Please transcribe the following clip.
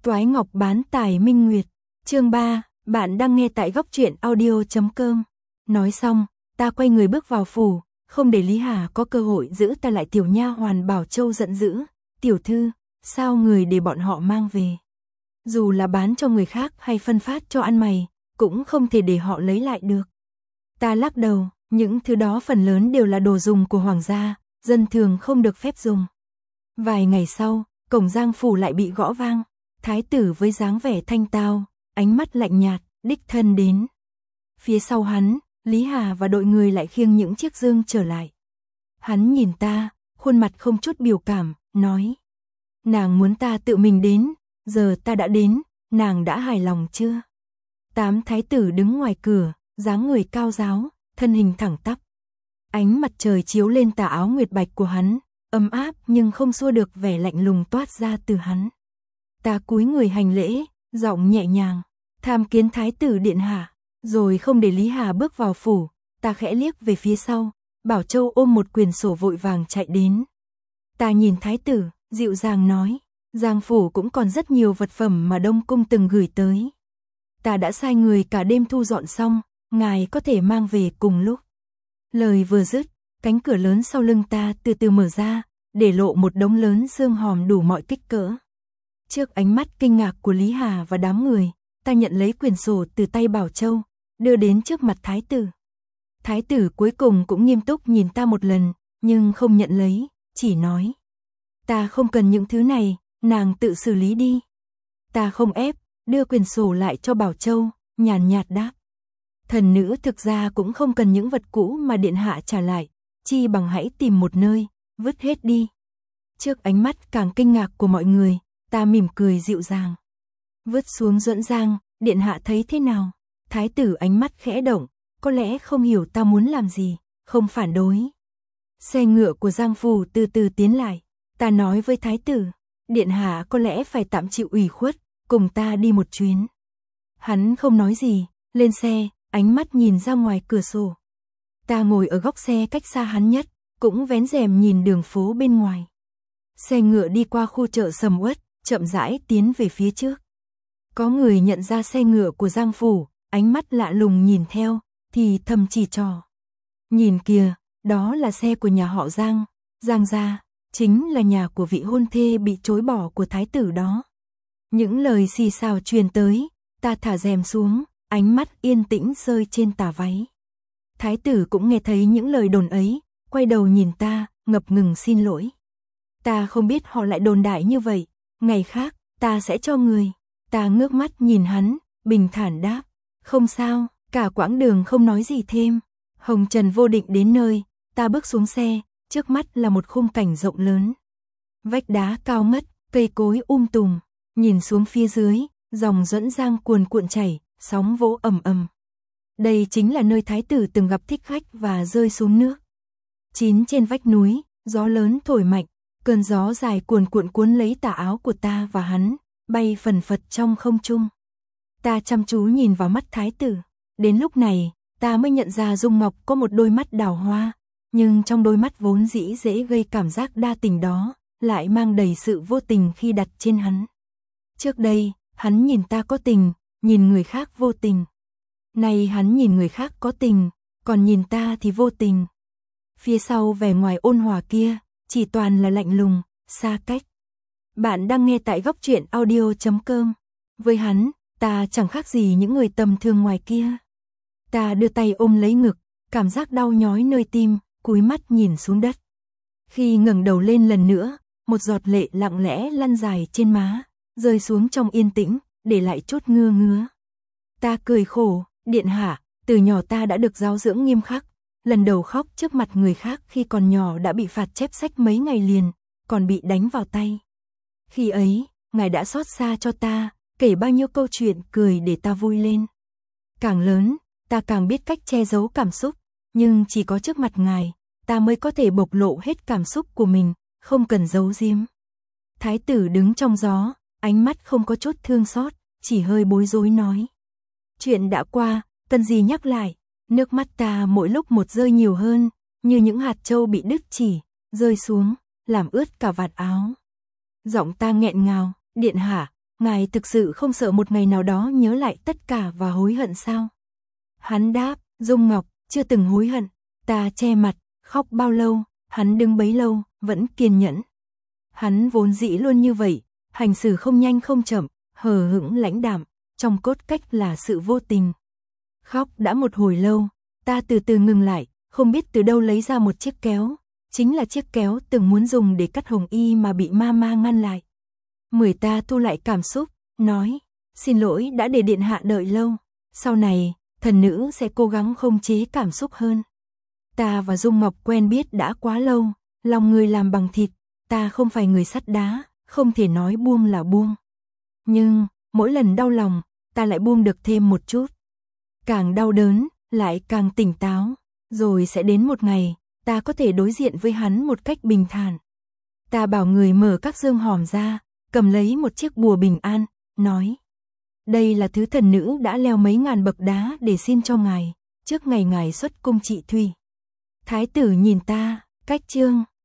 Toái Ngọc bán tài Minh Nguyệt, chương 3, bạn đang nghe tại góc truyện audio.com. Nói xong, ta quay người bước vào phủ, không để Lý Hà có cơ hội giữ ta lại. Tiểu nha hoàn Bảo Châu giận dữ, tiểu thư, sao người để bọn họ mang về? Dù là bán cho người khác hay phân phát cho ăn mày, cũng không thể để họ lấy lại được. Ta lắc đầu, những thứ đó phần lớn đều là đồ dùng của hoàng gia, dân thường không được phép dùng. Vài ngày sau, cổng Giang phủ lại bị gõ vang. Thái tử với dáng vẻ thanh tao, ánh mắt lạnh nhạt, đích thân đến. Phía sau hắn, Lý Hà và đội người lại khiêng những chiếc dương trở lại. Hắn nhìn ta, khuôn mặt không chút biểu cảm, nói: nàng muốn ta tự mình đến, giờ ta đã đến, nàng đã hài lòng chưa? 8 thái tử đứng ngoài cửa, dáng người cao ráo, thân hình thẳng tắp. Ánh mặt trời chiếu lên tà áo nguyệt bạch của hắn, ấm áp nhưng không xua được vẻ lạnh lùng toát ra từ hắn. Ta cúi người hành lễ, giọng nhẹ nhàng, tham kiến thái tử điện hạ, rồi không để Lý Hà bước vào phủ, ta khẽ liếc về phía sau, Bảo Châu ôm một quyển sổ vội vàng chạy đến. Ta nhìn thái tử, dịu dàng nói, Giang phủ cũng còn rất nhiều vật phẩm mà Đông cung từng gửi tới. Ta đã sai người cả đêm thu dọn xong, ngài có thể mang về cùng lúc. Lời vừa dứt, cánh cửa lớn sau lưng ta từ từ mở ra, để lộ một đống lớn xương hòm đủ mọi kích cỡ. Trước ánh mắt kinh ngạc của Lý Hà và đám người, ta nhận lấy quyển sổ từ tay Bảo Châu, đưa đến trước mặt thái tử. Thái tử cuối cùng cũng nghiêm túc nhìn ta một lần, nhưng không nhận lấy, chỉ nói: ta không cần những thứ này, nàng tự xử lý đi. Ta không ép, đưa quyển sổ lại cho Bảo Châu, nhàn nhạt đáp: thần nữ thực ra cũng không cần những vật cũ mà điện hạ trả lại, chi bằng hãy tìm một nơi, vứt hết đi. Trước ánh mắt càng kinh ngạc của mọi người, ta mỉm cười dịu dàng. Vứt xuống Duẫn Giang, điện hạ thấy thế nào? Thái tử ánh mắt khẽ động, có lẽ không hiểu ta muốn làm gì, không phản đối. Xe ngựa của Giang phủ từ từ tiến lại, ta nói với thái tử, điện hạ có lẽ phải tạm chịu ủy khuất, cùng ta đi một chuyến. Hắn không nói gì, lên xe, ánh mắt nhìn ra ngoài cửa sổ. Ta ngồi ở góc xe cách xa hắn nhất, cũng vén rèm nhìn đường phố bên ngoài. Xe ngựa đi qua khu chợ sầm uất, chậm rãi tiến về phía trước. Có người nhận ra xe ngựa của Giang phủ, ánh mắt lạ lùng nhìn theo, thì thầm chỉ trò: nhìn kìa, đó là xe của nhà họ Giang, Giang gia, chính là nhà của vị hôn thê bị chối bỏ của thái tử đó. Những lời xì xào truyền tới, ta thả rèm xuống, ánh mắt yên tĩnh rơi trên tà váy. Thái tử cũng nghe thấy những lời đồn ấy, quay đầu nhìn ta, ngập ngừng xin lỗi. Ta không biết họ lại đồn đại như vậy, ngày khác, ta sẽ cho người. Ta ngước mắt nhìn hắn, bình thản đáp: không sao. Cả quãng đường không nói gì thêm. Hồng trần vô định đến nơi, ta bước xuống xe, trước mắt là một khung cảnh rộng lớn. Vách đá cao ngất, cây cối tùm, nhìn xuống phía dưới, dòng Duẫn Giang cuồn cuộn chảy, sóng vỗ ầm ầm. Đây chính là nơi thái tử từng gặp thích khách và rơi xuống nước. Chín trên vách núi, gió lớn thổi mạnh, cơn gió dài cuồn cuộn cuốn lấy tà áo của ta và hắn, bay phần phật trong không trung. Ta chăm chú nhìn vào mắt thái tử. Đến lúc này, ta mới nhận ra Dung Ngọc có một đôi mắt đào hoa, nhưng trong đôi mắt vốn dĩ dễ gây cảm giác đa tình đó, lại mang đầy sự vô tình khi đặt trên hắn. Trước đây, hắn nhìn ta có tình, nhìn người khác vô tình. Nay hắn nhìn người khác có tình, còn nhìn ta thì vô tình. Phía sau vẻ ngoài ôn hòa kia, chỉ toàn là lạnh lùng, xa cách. Bạn đang nghe tại góc truyện audio.com. Với hắn, ta chẳng khác gì những người tầm thường ngoài kia. Ta đưa tay ôm lấy ngực, cảm giác đau nhói nơi tim, cúi mắt nhìn xuống đất. Khi ngẩng đầu lên lần nữa, một giọt lệ lặng lẽ lăn dài trên má, rơi xuống trong yên tĩnh, để lại chút ngứa ngứa. Ta cười khổ, điện hạ, từ nhỏ ta đã được giáo dưỡng nghiêm khắc. Lần đầu khóc trước mặt người khác khi còn nhỏ đã bị phạt chép sách mấy ngày liền, còn bị đánh vào tay. Khi ấy, ngài đã xót xa cho ta, kể bao nhiêu câu chuyện cười để ta vui lên. Càng lớn, ta càng biết cách che giấu cảm xúc, nhưng chỉ có trước mặt ngài, ta mới có thể bộc lộ hết cảm xúc của mình, không cần giấu giếm. Thái tử đứng trong gió, ánh mắt không có chút thương xót, chỉ hơi bối rối nói: chuyện đã qua, cần gì nhắc lại. Nước mắt ta mỗi lúc một rơi nhiều hơn, như những hạt châu bị đứt chỉ, rơi xuống, làm ướt cả vạt áo. Giọng ta nghẹn ngào: điện hạ, ngài thực sự không sợ một ngày nào đó nhớ lại tất cả và hối hận sao? Hắn đáp, Dung Ngọc, chưa từng hối hận. Ta che mặt, khóc bao lâu, hắn đứng bấy lâu, vẫn kiên nhẫn. Hắn vốn dĩ luôn như vậy, hành xử không nhanh không chậm, hờ hững lãnh đạm, trong cốt cách là sự vô tình. Khóc đã một hồi lâu, ta từ từ ngừng lại, không biết từ đâu lấy ra một chiếc kéo, chính là chiếc kéo từng muốn dùng để cắt Hồng Y mà bị Mama ngăn lại. Ta thu lại cảm xúc, nói, xin lỗi đã để điện hạ đợi lâu, sau này, thần nữ sẽ cố gắng khống chế cảm xúc hơn. Ta và Dung Ngọc quen biết đã quá lâu, lòng người làm bằng thịt, ta không phải người sắt đá, không thể nói buông là buông. Nhưng, mỗi lần đau lòng, ta lại buông được thêm một chút. Càng đau đớn, lại càng tỉnh táo, rồi sẽ đến một ngày, ta có thể đối diện với hắn một cách bình thản. Ta bảo người mở các dương hòm ra, cầm lấy một chiếc bùa bình an, nói. Đây là thứ thần nữ đã leo mấy ngàn bậc đá để xin cho ngài, trước ngày ngài xuất cung trị thủy. Thái tử nhìn ta, cách chương.